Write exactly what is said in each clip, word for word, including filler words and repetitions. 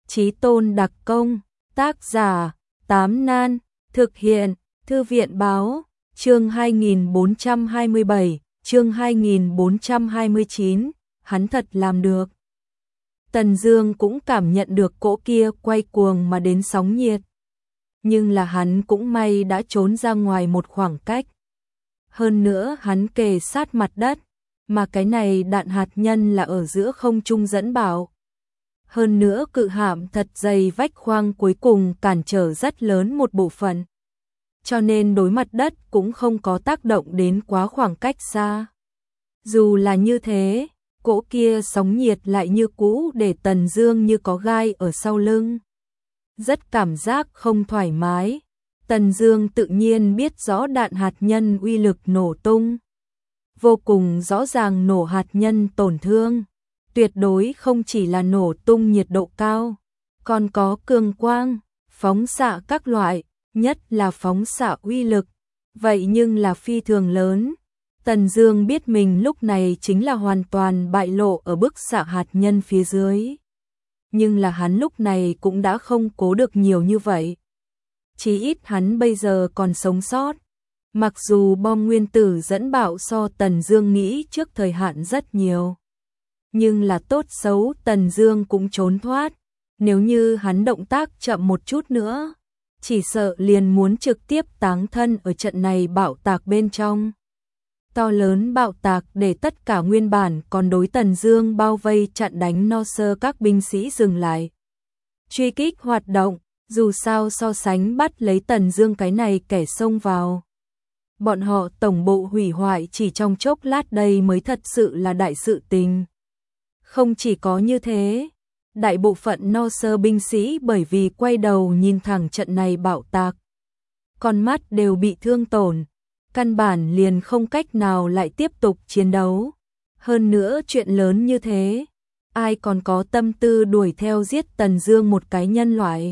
Chí Tôn đặc công, tác giả, Tám Nan, thực hiện, Thư viện báo, chương hai nghìn bốn trăm hai mươi bảy, chương hai nghìn bốn trăm hai mươi chín, hắn thật làm được. Tần Dương cũng cảm nhận được cỗ kia quay cuồng mà đến sóng nhiệt. Nhưng là hắn cũng may đã trốn ra ngoài một khoảng cách. Hơn nữa hắn kề sát mặt đất, mà cái này đạn hạt nhân là ở giữa không trung dẫn bảo. Hơn nữa cự hạm thật dày vách khoang cuối cùng cản trở rất lớn một bộ phận. Cho nên đối mặt đất cũng không có tác động đến quá khoảng cách xa. Dù là như thế, cỗ kia sóng nhiệt lại như cũ để Tần Dương như có gai ở sau lưng. Rất cảm giác không thoải mái. Tần Dương tự nhiên biết rõ đạn hạt nhân uy lực nổ tung. Vô cùng rõ ràng nổ hạt nhân tổn thương. Tuyệt đối không chỉ là nổ tung nhiệt độ cao, còn có cường quang, phóng xạ các loại, nhất là phóng xạ uy lực. Vậy nhưng là phi thường lớn. Tần Dương biết mình lúc này chính là hoàn toàn bại lộ ở bức xạ hạt nhân phía dưới. Nhưng là hắn lúc này cũng đã không cố được nhiều như vậy. Chí ít hắn bây giờ còn sống sót. Mặc dù bom nguyên tử dẫn bạo so Tần Dương nghĩ trước thời hạn rất nhiều. Nhưng là tốt xấu Tần Dương cũng trốn thoát. Nếu như hắn động tác chậm một chút nữa, chỉ sợ liền muốn trực tiếp táng thân ở trận này bạo tạc bên trong. To lớn bạo tạc để tất cả nguyên bản còn đối Tần Dương bao vây chặn đánh no sơ các binh sĩ dừng lại. Truy kích hoạt động, dù sao so sánh bắt lấy Tần Dương cái này kẻ xông vào. Bọn họ tổng bộ hủy hoại chỉ trong chốc lát đây mới thật sự là đại sự tình. Không chỉ có như thế, đại bộ phận no sơ binh sĩ bởi vì quay đầu nhìn thẳng trận này bạo tạc, con mắt đều bị thương tổn, căn bản liền không cách nào lại tiếp tục chiến đấu. Hơn nữa chuyện lớn như thế, ai còn có tâm tư đuổi theo giết Tần Dương một cái nhân loại.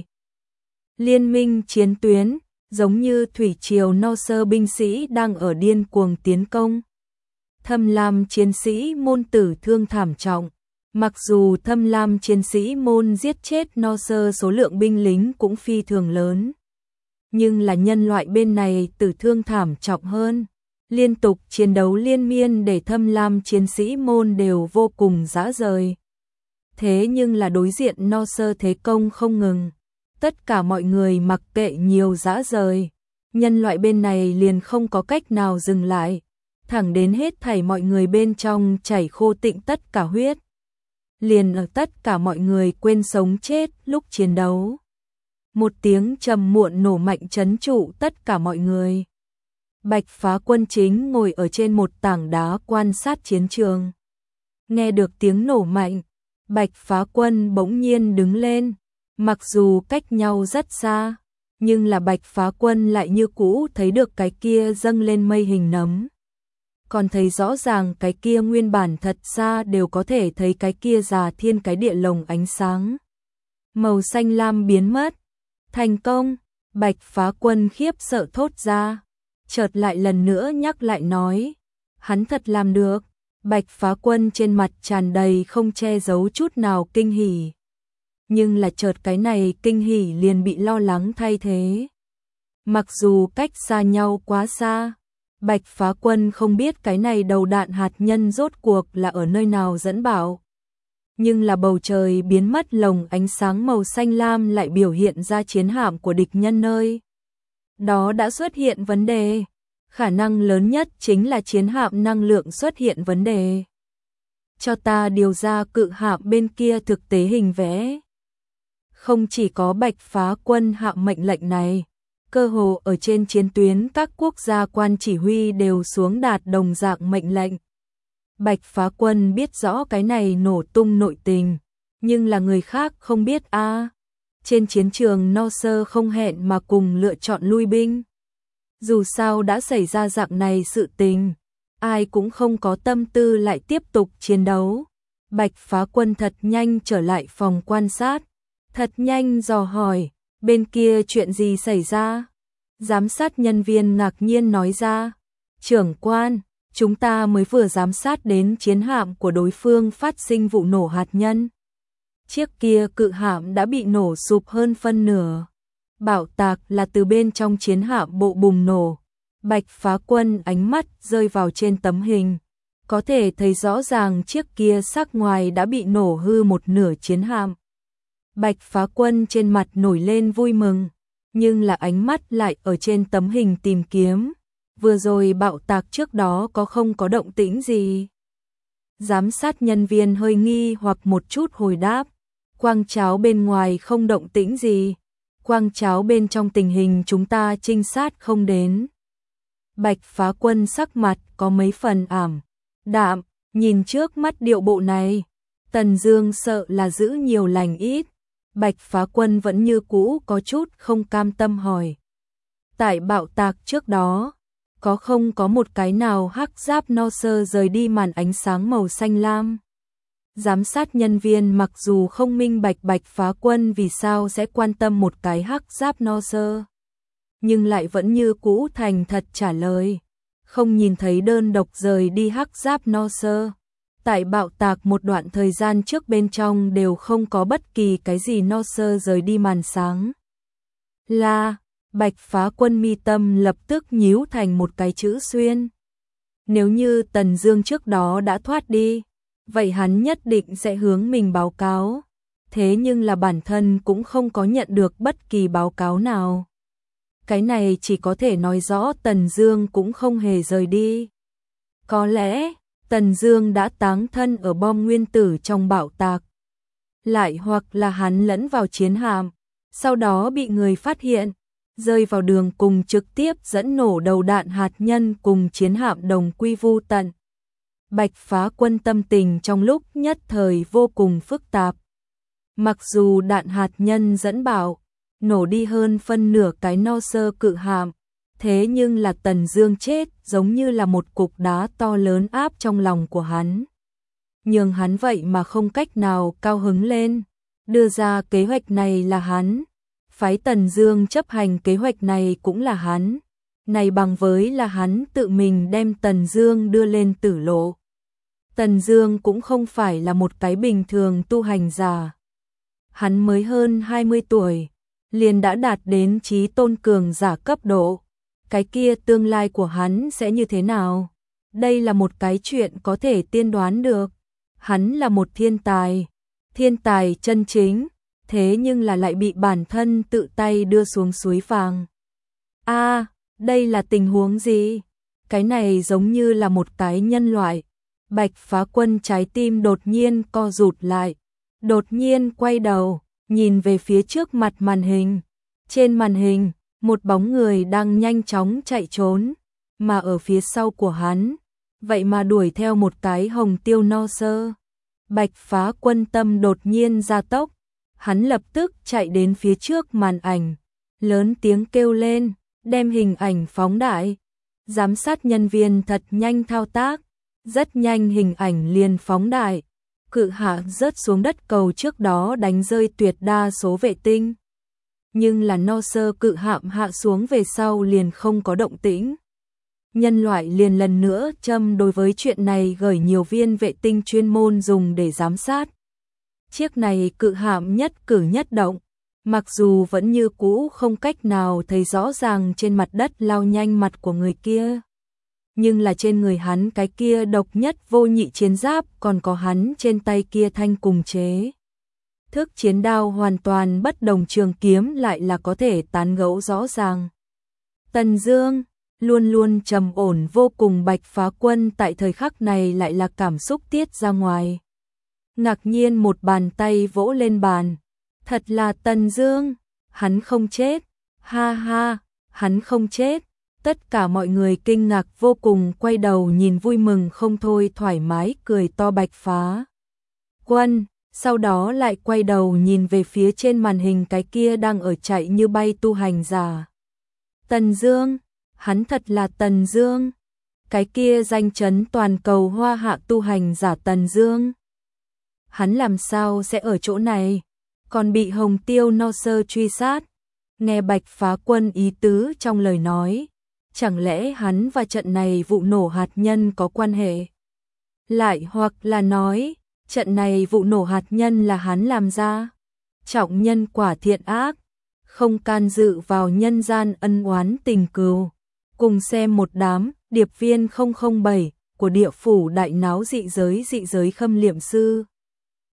Liên minh chiến tuyến, giống như thủy triều no sơ binh sĩ đang ở điên cuồng tiến công. Thâm Lam chiến sĩ môn tử thương thảm trọng. Mặc dù Thâm Lam chiến sĩ môn giết chết no sơ số lượng binh lính cũng phi thường lớn, nhưng là nhân loại bên này tử thương thảm trọng hơn. Liên tục chiến đấu liên miên để Thâm Lam chiến sĩ môn đều vô cùng rã rời. Thế nhưng là đối diện no sơ thế công không ngừng. Tất cả mọi người mặc kệ nhiều rã rời, nhân loại bên này liền không có cách nào dừng lại, thẳng đến hết thảy mọi người bên trong chảy khô tịnh tất cả huyết. Liền ở tất cả mọi người quên sống chết lúc chiến đấu. Một tiếng trầm muộn nổ mạnh trấn trụ tất cả mọi người. Bạch Phá Quân chính ngồi ở trên một tảng đá quan sát chiến trường. Nghe được tiếng nổ mạnh, Bạch Phá Quân bỗng nhiên đứng lên. Mặc dù cách nhau rất xa, nhưng là Bạch Phá Quân lại như cũ thấy được cái kia dâng lên mây hình nấm. Còn thấy rõ ràng cái kia nguyên bản thật xa đều có thể thấy cái kia già thiên cái địa lồng ánh sáng. Màu xanh lam biến mất. Thành công, Bạch Phá Quân khiếp sợ thốt ra. Chợt lại lần nữa nhắc lại nói. Hắn thật làm được. Bạch Phá Quân trên mặt tràn đầy không che giấu chút nào kinh hỉ. Nhưng là chợt cái này kinh hỉ liền bị lo lắng thay thế. Mặc dù cách xa nhau quá xa, Bạch Phá Quân không biết cái này đầu đạn hạt nhân rốt cuộc là ở nơi nào dẫn bảo. Nhưng là bầu trời biến mất lồng ánh sáng màu xanh lam lại biểu hiện ra chiến hạm của địch nhân nơi. Đó đã xuất hiện vấn đề. Khả năng lớn nhất chính là chiến hạm năng lượng xuất hiện vấn đề. Cho ta điều ra cự hạm bên kia thực tế hình vẽ. Không chỉ có Bạch Phá Quân hạ mệnh lệnh này, cơ hồ ở trên chiến tuyến các quốc gia quan chỉ huy đều xuống đạt đồng dạng mệnh lệnh. Bạch Phá Quân biết rõ cái này nổ tung nội tình, nhưng là người khác không biết a. À, trên chiến trường no sơ không hẹn mà cùng lựa chọn lui binh. Dù sao đã xảy ra dạng này sự tình, ai cũng không có tâm tư lại tiếp tục chiến đấu. Bạch Phá Quân thật nhanh trở lại phòng quan sát, thật nhanh dò hỏi, bên kia chuyện gì xảy ra? Giám sát nhân viên ngạc nhiên nói ra, trưởng quan, chúng ta mới vừa giám sát đến chiến hạm của đối phương phát sinh vụ nổ hạt nhân. chiếc kia cự hạm đã bị nổ sụp hơn phân nửa. Bạo tạc là từ bên trong chiến hạm bộ bùng nổ. Bạch Phá Quân ánh mắt rơi vào trên tấm hình, có thể thấy rõ ràng chiếc kia xác ngoài đã bị nổ hư một nửa chiến hạm. Bạch Phá Quân trên mặt nổi lên vui mừng, nhưng là ánh mắt lại ở trên tấm hình tìm kiếm. Vừa rồi bạo tạc trước đó có không có động tĩnh gì? Giám sát nhân viên hơi nghi hoặc một chút hồi đáp. Quang cháo bên ngoài không động tĩnh gì. Quang cháo bên trong tình hình chúng ta trinh sát không đến. Bạch Phá Quân sắc mặt có mấy phần ảm đạm, nhìn trước mắt điệu bộ này. Tần Dương sợ là giữ nhiều lành ít. Bạch Phá Quân vẫn như cũ có chút không cam tâm hỏi. Tại bạo tạc trước đó, có không có một cái nào hắc giáp no sơ rời đi màn ánh sáng màu xanh lam? Giám sát nhân viên mặc dù không minh bạch Bạch Phá Quân vì sao sẽ quan tâm một cái hắc giáp no sơ, nhưng lại vẫn như cũ thành thật trả lời. Không nhìn thấy đơn độc rời đi hắc giáp no sơ. Tại bạo tạc một đoạn thời gian trước bên trong đều không có bất kỳ cái gì no sơ rời đi màn sáng. Là, Bạch Phá Quân mi tâm lập tức nhíu thành một cái chữ xuyên. Nếu như Tần Dương trước đó đã thoát đi, vậy hắn nhất định sẽ hướng mình báo cáo. Thế nhưng là bản thân cũng không có nhận được bất kỳ báo cáo nào. Cái này chỉ có thể nói rõ Tần Dương cũng không hề rời đi. Có lẽ Tần Dương đã táng thân ở bom nguyên tử trong bạo tạc. Lại hoặc là hắn lẫn vào chiến hạm, sau đó bị người phát hiện, rơi vào đường cùng trực tiếp dẫn nổ đầu đạn hạt nhân cùng chiến hạm đồng quy vu tận. Bạch Phá Quân tâm tình trong lúc nhất thời vô cùng phức tạp. Mặc dù đạn hạt nhân dẫn bạo, nổ đi hơn phân nửa cái no sơ cự hạm, thế nhưng là Tần Dương chết giống như là một cục đá to lớn áp trong lòng của hắn. Nhưng hắn vậy mà không cách nào cao hứng lên. Đưa ra kế hoạch này là hắn, phái Tần Dương chấp hành kế hoạch này cũng là hắn. Này bằng với là hắn tự mình đem Tần Dương đưa lên tử lộ. Tần Dương cũng không phải là một cái bình thường tu hành giả. Hắn mới hơn hai mươi tuổi, liền đã đạt đến chí tôn cường giả cấp độ. Cái kia tương lai của hắn sẽ như thế nào? Đây là một cái chuyện có thể tiên đoán được. Hắn là một thiên tài, thiên tài chân chính, thế nhưng là lại bị bản thân tự tay đưa xuống suối vàng. A, à, đây là tình huống gì? Cái này giống như là một cái nhân loại. Bạch Phá Quân trái tim đột nhiên co rụt lại, đột nhiên quay đầu, nhìn về phía trước mặt màn hình. Trên màn hình, một bóng người đang nhanh chóng chạy trốn, mà ở phía sau của hắn, vậy mà đuổi theo một cái hồng tiêu no sơ. Bạch Phá Quân tâm đột nhiên gia tốc, hắn lập tức chạy đến phía trước màn ảnh, lớn tiếng kêu lên, đem hình ảnh phóng đại. Giám sát nhân viên thật nhanh thao tác, rất nhanh hình ảnh liền phóng đại. Cự hạ rớt xuống đất cầu trước đó đánh rơi tuyệt đa số vệ tinh. Nhưng là no sơ cự hạm hạ xuống về sau liền không có động tĩnh. Nhân loại liền lần nữa châm đối với chuyện này gửi nhiều viên vệ tinh chuyên môn dùng để giám sát. Chiếc này cự hạm nhất cử nhất động, mặc dù vẫn như cũ không cách nào thấy rõ ràng trên mặt đất lao nhanh mặt của người kia. Nhưng là trên người hắn cái kia độc nhất vô nhị chiến giáp còn có hắn trên tay kia thanh cùng chế. Thức chiến đao hoàn toàn bất đồng trường kiếm lại là có thể tán gẫu rõ ràng. Tần Dương, luôn luôn trầm ổn vô cùng Bạch Phá Quân tại thời khắc này lại là cảm xúc tiết ra ngoài. Ngạc nhiên một bàn tay vỗ lên bàn. Thật là Tần Dương, hắn không chết, ha ha, hắn không chết. Tất cả mọi người kinh ngạc vô cùng quay đầu nhìn vui mừng không thôi thoải mái cười to Bạch Phá Quân, sau đó lại quay đầu nhìn về phía trên màn hình cái kia đang ở chạy như bay tu hành giả. Tần Dương, hắn thật là Tần Dương, cái kia danh chấn toàn cầu hoa hạ tu hành giả Tần Dương. Hắn làm sao sẽ ở chỗ này, còn bị Hồng Tiêu no sơ truy sát. Nghe Bạch Phá Quân ý tứ trong lời nói, chẳng lẽ hắn và trận này vụ nổ hạt nhân có quan hệ? Lại hoặc là nói, trận này vụ nổ hạt nhân là hắn làm ra. Trọng nhân quả thiện ác, không can dự vào nhân gian ân oán tình cừu. Cùng xem một đám điệp viên không không bảy của địa phủ đại náo dị giới dị giới Khâm Liệm Sư.